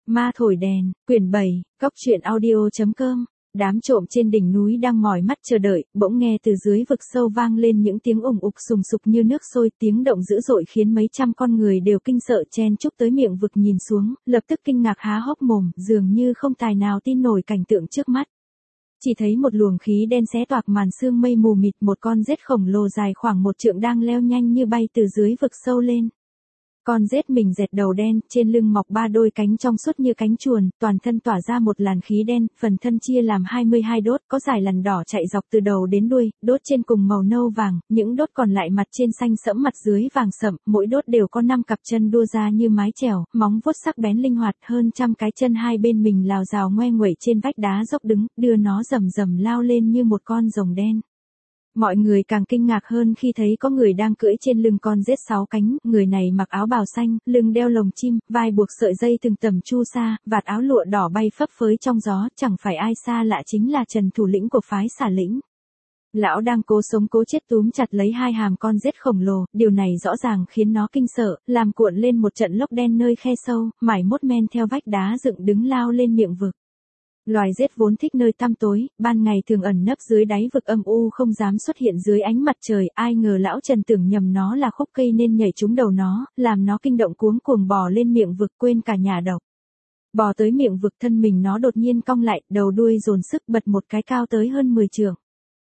Ma thổi đèn, quyển 7, Cóc truyện audio.com. Đám trộm trên đỉnh núi đang mỏi mắt chờ đợi, bỗng nghe từ dưới vực sâu vang lên những tiếng ùng ục sùng sục như nước sôi, tiếng động dữ dội khiến mấy trăm con người đều kinh sợ chen chúc tới miệng vực nhìn xuống, lập tức kinh ngạc há hốc mồm, dường như không tài nào tin nổi cảnh tượng trước mắt. Chỉ thấy một luồng khí đen xé toạc màn sương mây mù mịt, một con rết khổng lồ dài khoảng 1 trượng đang leo nhanh như bay từ dưới vực sâu lên. Con rết mình dẹt đầu đen, trên lưng mọc 3 đôi cánh trong suốt như cánh chuồn, toàn thân tỏa ra một làn khí đen, phần thân chia làm 22 đốt, có dải lằn đỏ chạy dọc từ đầu đến đuôi, đốt trên cùng màu nâu vàng, những đốt còn lại mặt trên xanh sẫm mặt dưới vàng sậm, mỗi đốt đều có 5 cặp chân đua ra như mái chèo, móng vuốt sắc bén linh hoạt, hơn trăm cái chân hai bên mình lào rào ngoe nguẩy trên vách đá dốc đứng, đưa nó rầm rầm lao lên như một con rồng đen. Mọi người càng kinh ngạc hơn khi thấy có người đang cưỡi trên lưng con rết 6 cánh, người này mặc áo bào xanh, lưng đeo lồng chim, vai buộc sợi dây từng tầm chu sa, vạt áo lụa đỏ bay phấp phới trong gió, chẳng phải ai xa lạ chính là Trần thủ lĩnh của phái Xà Lĩnh. Lão đang cố sống cố chết túm chặt lấy hai hàm con rết khổng lồ, điều này rõ ràng khiến nó kinh sợ, làm cuộn lên một trận lốc đen nơi khe sâu, mải mốt men theo vách đá dựng đứng lao lên miệng vực. Loài rết vốn thích nơi tăm tối, ban ngày thường ẩn nấp dưới đáy vực âm u không dám xuất hiện dưới ánh mặt trời, ai ngờ lão Trần tưởng nhầm nó là khúc cây nên nhảy trúng đầu nó, làm nó kinh động cuống cuồng bò lên miệng vực quên cả nhà độc. Bò tới miệng vực thân mình nó đột nhiên cong lại, đầu đuôi dồn sức bật một cái cao tới hơn 10 trượng.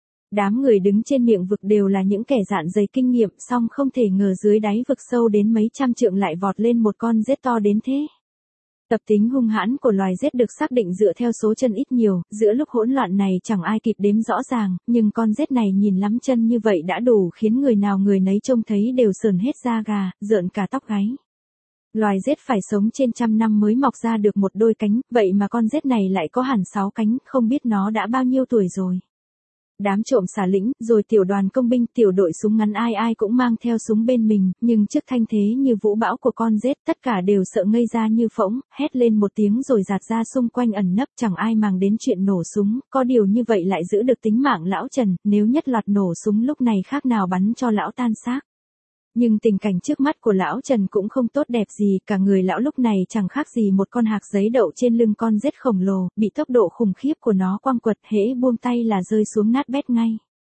Đám người đứng trên miệng vực đều là những kẻ dạn dày kinh nghiệm, song không thể ngờ dưới đáy vực sâu đến mấy trăm trượng lại vọt lên một con rết to đến thế. Tập tính hung hãn của loài rết được xác định dựa theo số chân ít nhiều, giữa lúc hỗn loạn này chẳng ai kịp đếm rõ ràng, nhưng con rết này nhìn lắm chân như vậy đã đủ khiến người nào người nấy trông thấy đều sởn hết da gà, rợn cả tóc gáy. Loài rết phải sống trên 100 năm mới mọc ra được một đôi cánh, vậy mà con rết này lại có hẳn 6 cánh, không biết nó đã bao nhiêu tuổi rồi. Đám trộm Xà Lĩnh, rồi tiểu đoàn công binh, tiểu đội súng ngắn ai ai cũng mang theo súng bên mình, nhưng trước thanh thế như vũ bão của con rết, tất cả đều sợ ngây ra như phỗng, hét lên một tiếng rồi giạt ra xung quanh ẩn nấp, chẳng ai màng đến chuyện nổ súng, có điều như vậy lại giữ được tính mạng lão Trần, nếu nhất loạt nổ súng lúc này khác nào bắn cho lão tan xác. Nhưng tình cảnh trước mắt của lão Trần cũng không tốt đẹp gì, cả người lão lúc này chẳng khác gì một con hạc giấy đậu trên lưng con rết khổng lồ, bị tốc độ khủng khiếp của nó quăng quật, hễ buông tay là rơi xuống nát bét ngay.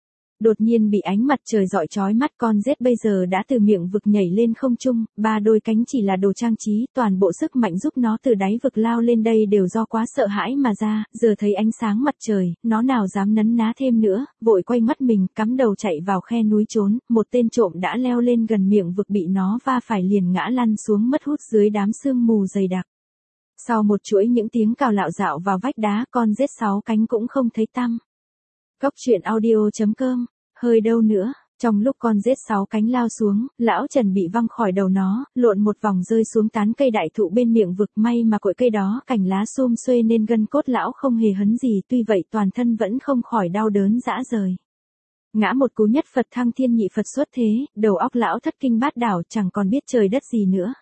Đột nhiên bị ánh mặt trời rọi chói mắt, con rết bây giờ đã từ miệng vực nhảy lên không trung, 3 đôi cánh chỉ là đồ trang trí, toàn bộ sức mạnh giúp nó từ đáy vực lao lên đây đều do quá sợ hãi mà ra, giờ thấy ánh sáng mặt trời, nó nào dám nấn ná thêm nữa, vội quay mắt mình, cắm đầu chạy vào khe núi trốn, một tên trộm đã leo lên gần miệng vực bị nó va phải liền ngã lăn xuống mất hút dưới đám sương mù dày đặc. Sau một chuỗi những tiếng cào lạo dạo vào vách đá, con rết 6 cánh cũng không thấy tăm. Cóc truyện audio.com, hơi đâu nữa, trong lúc con rết 6 cánh lao xuống, lão Trần bị văng khỏi đầu nó, lộn một vòng rơi xuống tán cây đại thụ bên miệng vực, may mà cội cây đó cành lá sum xuê nên gân cốt lão không hề hấn gì, tuy vậy toàn thân vẫn không khỏi đau đớn rã rời. Ngã một cú nhất Phật thăng thiên nhị Phật xuất thế, đầu óc lão thất kinh bát đảo chẳng còn biết trời đất gì nữa.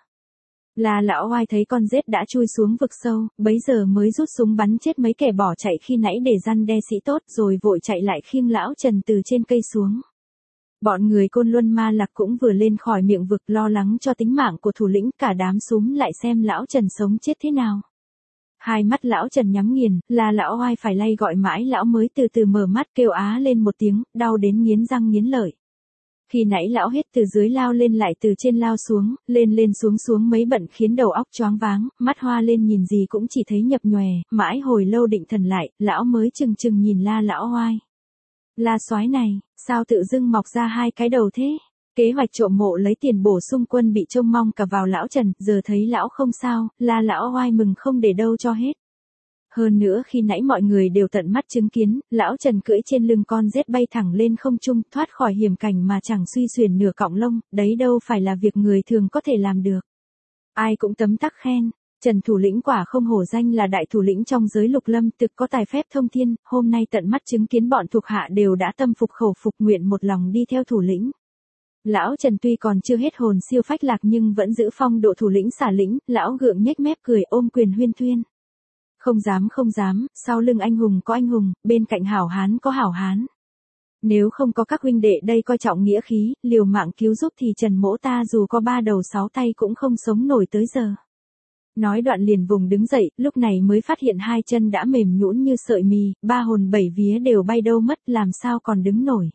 Là lão Oai thấy con rết đã chui xuống vực sâu, bấy giờ mới rút súng bắn chết mấy kẻ bỏ chạy khi nãy để răn đe sĩ tốt, rồi vội chạy lại khiêng lão Trần từ trên cây xuống. Bọn người Côn Luân Ma Lạc cũng vừa lên khỏi miệng vực lo lắng cho tính mạng của thủ lĩnh, cả đám súm lại xem lão Trần sống chết thế nào. Hai mắt lão Trần nhắm nghiền, là lão Oai phải lay gọi mãi lão mới từ từ mở mắt kêu á lên một tiếng, đau đến nghiến răng nghiến lợi. Khi nãy lão hết từ dưới lao lên lại từ trên lao xuống, lên lên xuống xuống mấy bận khiến đầu óc choáng váng, mắt hoa lên nhìn gì cũng chỉ thấy nhập nhòe, mãi hồi lâu định thần lại, lão mới chừng chừng nhìn La lão Oai. La soái này, sao tự dưng mọc ra 2 cái đầu thế? Kế hoạch trộm mộ lấy tiền bổ sung quân bị trông mong cả vào lão Trần, giờ thấy lão không sao, La lão Oai mừng không để đâu cho hết. Hơn nữa khi nãy mọi người đều tận mắt chứng kiến, lão Trần cưỡi trên lưng con rết bay thẳng lên không trung, thoát khỏi hiểm cảnh mà chẳng suy xuyển nửa cọng lông, đấy đâu phải là việc người thường có thể làm được. Ai cũng tấm tắc khen, Trần thủ lĩnh quả không hổ danh là đại thủ lĩnh trong giới lục lâm, thực có tài phép thông thiên, hôm nay tận mắt chứng kiến bọn thuộc hạ đều đã tâm phục khẩu phục nguyện một lòng đi theo thủ lĩnh. Lão Trần tuy còn chưa hết hồn siêu phách lạc nhưng vẫn giữ phong độ thủ lĩnh Xà Lĩnh, lão gượng nhếch mép cười ôm quyền huyên thuyên. Không dám, sau lưng anh hùng có anh hùng, bên cạnh hảo hán có hảo hán. Nếu không có các huynh đệ đây coi trọng nghĩa khí, liều mạng cứu giúp thì Trần mỗ ta dù có 3 đầu 6 tay cũng không sống nổi tới giờ. Nói đoạn liền vùng đứng dậy, lúc này mới phát hiện hai chân đã mềm nhũn như sợi mì, ba hồn bảy vía đều bay đâu mất, làm sao còn đứng nổi.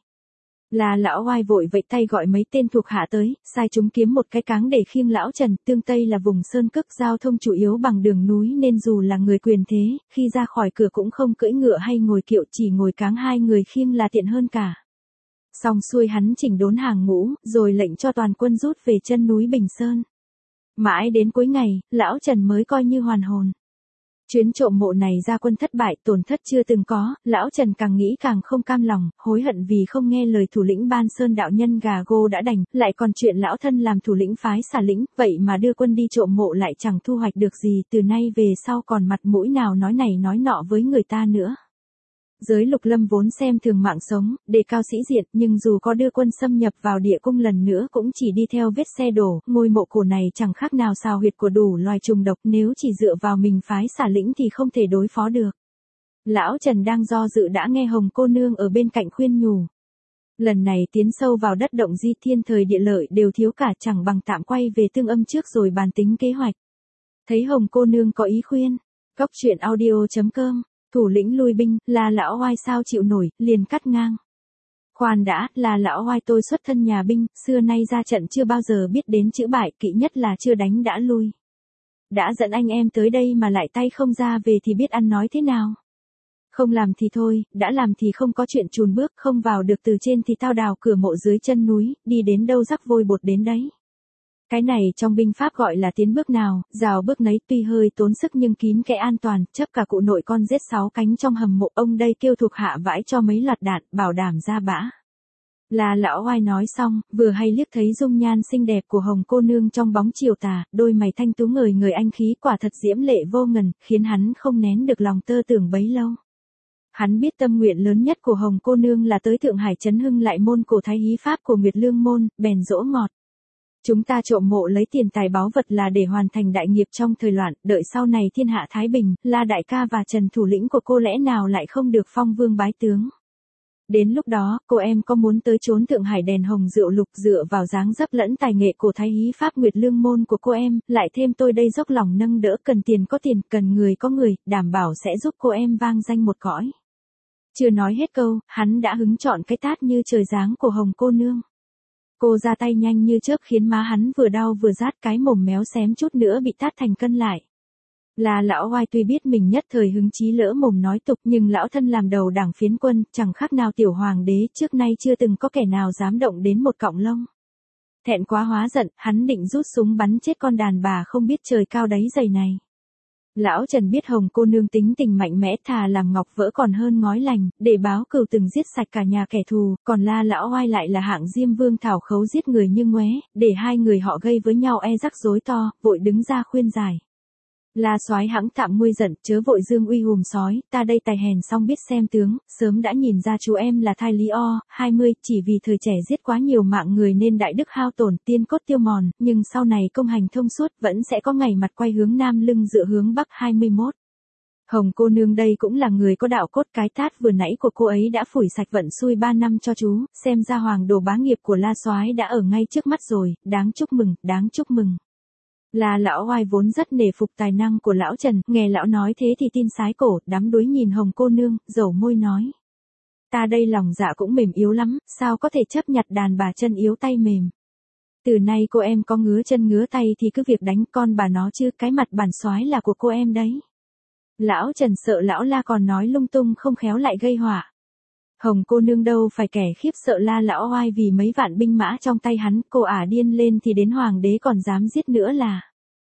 Là lão oai vội vẫy tay gọi mấy tên thuộc hạ tới, sai chúng kiếm một cái cáng để khiêng lão Trần. Tương Tây là vùng sơn cước, giao thông chủ yếu bằng đường núi nên dù là người quyền thế, khi ra khỏi cửa cũng không cưỡi ngựa hay ngồi kiệu, chỉ ngồi cáng hai người khiêng là tiện hơn cả. Xong xuôi hắn chỉnh đốn hàng ngũ, rồi lệnh cho toàn quân rút về chân núi Bình Sơn. Mãi đến cuối ngày, lão Trần mới coi như hoàn hồn. Chuyến trộm mộ này ra quân thất bại, tổn thất chưa từng có, lão Trần càng nghĩ càng không cam lòng, hối hận vì không nghe lời thủ lĩnh Ban Sơn đạo nhân gà gô đã đành, lại còn chuyện lão thân làm thủ lĩnh phái xả lĩnh, vậy mà đưa quân đi trộm mộ lại chẳng thu hoạch được gì, từ nay về sau còn mặt mũi nào nói này nói nọ với người ta nữa. Giới Lục Lâm vốn xem thường mạng sống, đề cao sĩ diện, nhưng dù có đưa quân xâm nhập vào địa cung lần nữa cũng chỉ đi theo vết xe đổ, ngôi mộ cổ này chẳng khác nào xào huyệt của đủ loài trùng độc, nếu chỉ dựa vào mình phái xả lĩnh thì không thể đối phó được. Lão Trần đang do dự đã nghe Hồng cô nương ở bên cạnh khuyên nhủ. Lần này tiến sâu vào đất động di, thiên thời địa lợi đều thiếu cả, chẳng bằng tạm quay về Tương Âm trước rồi bàn tính kế hoạch. Thấy Hồng cô nương có ý khuyên, Cóc Truyện Audio.com, thủ lĩnh lui binh, là lão oai sao chịu nổi, liền cắt ngang. Khoan đã, là lão oai tôi xuất thân nhà binh, xưa nay ra trận chưa bao giờ biết đến chữ bại, kỵ nhất là chưa đánh đã lui. Đã dẫn anh em tới đây mà lại tay không ra về thì biết ăn nói thế nào. Không làm thì thôi, đã làm thì không có chuyện chùn bước, không vào được từ trên thì tao đào cửa mộ dưới chân núi, đi đến đâu rắc vôi bột đến đấy. Cái này trong binh pháp gọi là tiến bước nào, rào bước nấy, tuy hơi tốn sức nhưng kín kẽ an toàn, chấp cả cụ nội con giết 6 cánh trong hầm mộ, ông đây kêu thuộc hạ vãi cho mấy loạt đạn, bảo đảm ra bã. Là lão oai nói xong, vừa hay liếc thấy dung nhan xinh đẹp của Hồng cô nương trong bóng chiều tà, đôi mày thanh tú ngời ngời anh khí quả thật diễm lệ vô ngần, khiến hắn không nén được lòng tơ tưởng bấy lâu. Hắn biết tâm nguyện lớn nhất của Hồng cô nương là tới Thượng Hải trấn hưng lại môn cổ thái hí pháp của Nguyệt Lương môn, bèn dỗ ngọt. Chúng ta trộm mộ lấy tiền tài báu vật là để hoàn thành đại nghiệp trong thời loạn, đợi sau này thiên hạ thái bình, La đại ca và Trần thủ lĩnh của cô lẽ nào lại không được phong vương bái tướng. Đến lúc đó, cô em có muốn tới trốn Thượng Hải đèn hồng rượu lục, dựa vào dáng dấp lẫn tài nghệ của thái hí pháp Nguyệt Lương môn của cô em, lại thêm tôi đây dốc lòng nâng đỡ, cần tiền có tiền, cần người có người, đảm bảo sẽ giúp cô em vang danh một cõi. Chưa nói hết câu, hắn đã hứng chọn cái tát như trời giáng của Hồng cô nương. Cô ra tay nhanh như chớp khiến má hắn vừa đau vừa rát, cái mồm méo xém chút nữa bị tát thành cân lại. Là lão oai tuy biết mình nhất thời hứng chí lỡ mồm nói tục, nhưng lão thân làm đầu đảng phiến quân, chẳng khác nào tiểu hoàng đế, trước nay chưa từng có kẻ nào dám động đến một cọng lông. Thẹn quá hóa giận, hắn định rút súng bắn chết con đàn bà không biết trời cao đáy dày này. Lão Trần biết Hồng cô nương tính tình mạnh mẽ, thà làm ngọc vỡ còn hơn ngói lành, để báo cừu từng giết sạch cả nhà kẻ thù, còn La lão oai lại là hạng diêm vương thảo khấu giết người như ngoé, để hai người họ gây với nhau e rắc rối to, vội đứng ra khuyên giải. La soái hãng tạm nguôi giận, chớ vội dương uy hùm sói, ta đây tài hèn xong biết xem tướng, sớm đã nhìn ra chú em là thai lý o, 20, chỉ vì thời trẻ giết quá nhiều mạng người nên đại đức hao tổn, tiên cốt tiêu mòn, nhưng sau này công hành thông suốt, vẫn sẽ có ngày mặt quay hướng nam lưng dựa hướng bắc 21. Hồng cô nương đây cũng là người có đạo cốt, cái tát vừa nãy của cô ấy đã phủi sạch vận xui 3 năm cho chú, xem ra hoàng đồ bá nghiệp của La soái đã ở ngay trước mắt rồi, đáng chúc mừng, đáng chúc mừng. Là lão oai vốn rất nể phục tài năng của lão Trần, nghe lão nói thế thì tin sái cổ, đắm đuối nhìn Hồng cô nương, dầu môi nói. Ta đây lòng dạ cũng mềm yếu lắm, sao có thể chấp nhặt đàn bà chân yếu tay mềm. Từ nay cô em có ngứa chân ngứa tay thì cứ việc đánh con bà nó chứ, cái mặt bản soái là của cô em đấy. Lão Trần sợ lão La còn nói lung tung không khéo lại gây họa. Hồng cô nương đâu phải kẻ khiếp sợ La lão oai vì mấy vạn binh mã trong tay hắn, cô ả điên lên thì đến hoàng đế còn dám giết nữa là.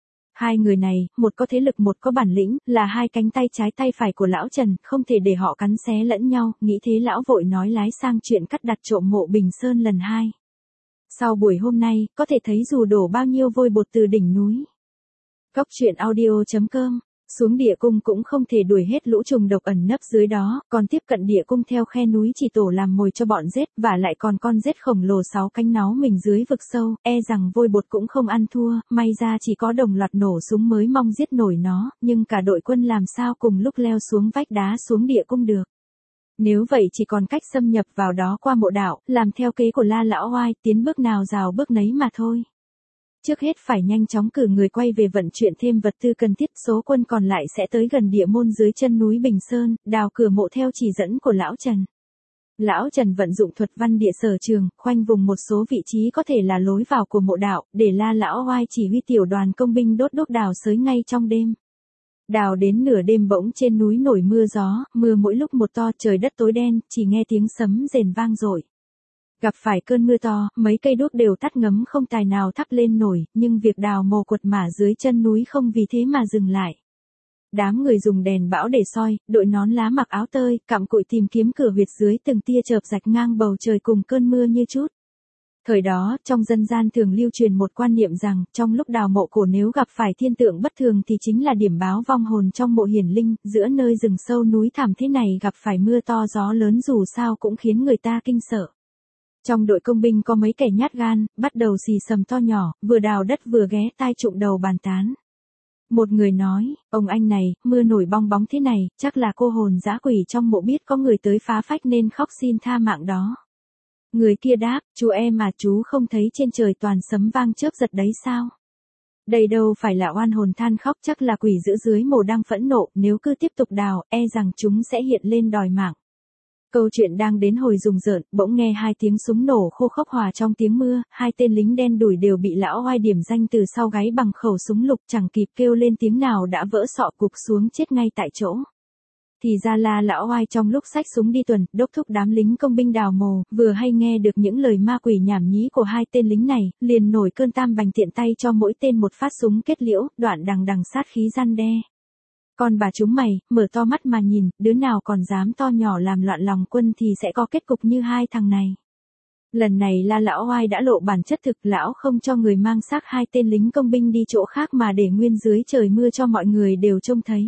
Hai người này, một có thế lực một có bản lĩnh, là hai cánh tay trái tay phải của lão Trần, không thể để họ cắn xé lẫn nhau, nghĩ thế lão vội nói lái sang chuyện cắt đặt trộm mộ Bình Sơn lần 2. Sau buổi hôm nay, có thể thấy dù đổ bao nhiêu vôi bột từ đỉnh núi. Cóc Truyện Audio.com, xuống địa cung cũng không thể đuổi hết lũ trùng độc ẩn nấp dưới đó, còn tiếp cận địa cung theo khe núi chỉ tổ làm mồi cho bọn rết, và lại còn con rết khổng lồ 6 cánh náu mình dưới vực sâu, e rằng vôi bột cũng không ăn thua, may ra chỉ có đồng loạt nổ súng mới mong giết nổi nó, nhưng cả đội quân làm sao cùng lúc leo xuống vách đá xuống địa cung được. Nếu vậy chỉ còn cách xâm nhập vào đó qua mộ đạo, làm theo kế của La lão oai, tiến bước nào rào bước nấy mà thôi. Trước hết phải nhanh chóng cử người quay về vận chuyển thêm vật tư cần thiết, số quân còn lại sẽ tới gần địa môn dưới chân núi Bình Sơn, đào cửa mộ theo chỉ dẫn của lão Trần. Lão Trần vận dụng thuật văn địa sở trường, khoanh vùng một số vị trí có thể là lối vào của mộ đạo, để La Lão Oai chỉ huy tiểu đoàn công binh đốt đuốc đào xới ngay trong đêm. Đào đến nửa đêm bỗng trên núi nổi mưa gió, mưa mỗi lúc một to, trời đất tối đen, chỉ nghe tiếng sấm rền vang dội. Gặp phải cơn mưa to, mấy cây đuốc đều tắt ngấm không tài nào thắp lên nổi, nhưng việc đào mồ quật mả dưới chân núi không vì thế mà dừng lại. Đám người dùng đèn bão để soi, đội nón lá mặc áo tơi, cặm cụi tìm kiếm cửa huyệt dưới từng tia chợp rạch ngang bầu trời cùng cơn mưa như chút. Thời đó, trong dân gian thường lưu truyền một quan niệm rằng, trong lúc đào mộ cổ nếu gặp phải thiên tượng bất thường thì chính là điểm báo vong hồn trong mộ hiển linh, giữa nơi rừng sâu núi thẳm thế này gặp phải mưa to gió lớn dù sao cũng khiến người ta kinh sợ. Trong đội công binh có mấy kẻ nhát gan, bắt đầu xì xầm to nhỏ, vừa đào đất vừa ghé tai trụm đầu bàn tán. Một người nói, ông anh này, mưa nổi bong bóng thế này, chắc là cô hồn dã quỷ trong mộ biết có người tới phá phách nên khóc xin tha mạng đó. Người kia đáp, chú em mà chú không thấy trên trời toàn sấm vang chớp giật đấy sao? Đây đâu phải là oan hồn than khóc, chắc là quỷ giữ dưới mồ đang phẫn nộ, nếu cứ tiếp tục đào, e rằng chúng sẽ hiện lên đòi mạng. Câu chuyện đang đến hồi rùng rợn, bỗng nghe hai tiếng súng nổ khô khốc hòa trong tiếng mưa, hai tên lính đen đủi đều bị Lão Oai điểm danh từ sau gáy bằng khẩu súng lục, chẳng kịp kêu lên tiếng nào đã vỡ sọ cục xuống chết ngay tại chỗ. Thì ra là Lão Oai trong lúc xách súng đi tuần, đốc thúc đám lính công binh đào mồ, vừa hay nghe được những lời ma quỷ nhảm nhí của hai tên lính này, liền nổi cơn tam bành tiện tay cho mỗi tên một phát súng kết liễu, đoạn đằng đằng sát khí răn đe. Còn bà chúng mày, mở to mắt mà nhìn, đứa nào còn dám to nhỏ làm loạn lòng quân thì sẽ có kết cục như hai thằng này. Lần này là Lão Oai đã lộ bản chất thực, lão không cho người mang xác hai tên lính công binh đi chỗ khác mà để nguyên dưới trời mưa cho mọi người đều trông thấy.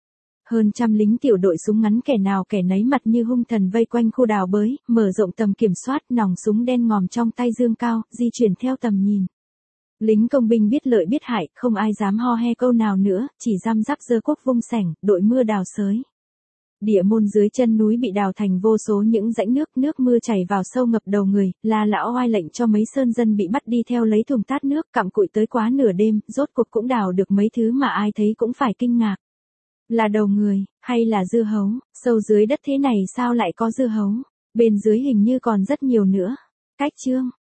Hơn trăm lính tiểu đội súng ngắn kẻ nào kẻ nấy mặt như hung thần vây quanh khu đào bới, mở rộng tầm kiểm soát, nòng súng đen ngòm trong tay dương cao, di chuyển theo tầm nhìn. Lính công binh biết lợi biết hại, không ai dám ho he câu nào nữa, chỉ răm rắp giơ cuốc vung sẻng, đội mưa đào xới. Địa môn dưới chân núi bị đào thành vô số những rãnh nước mưa chảy vào sâu ngập đầu người, là Lão Oai lệnh cho mấy sơn dân bị bắt đi theo lấy thùng tát nước, cặm cụi tới quá nửa đêm, rốt cuộc cũng đào được mấy thứ mà ai thấy cũng phải kinh ngạc. Là đầu người, hay là dưa hấu, sâu dưới đất thế này sao lại có dưa hấu, bên dưới hình như còn rất nhiều nữa. Cách chương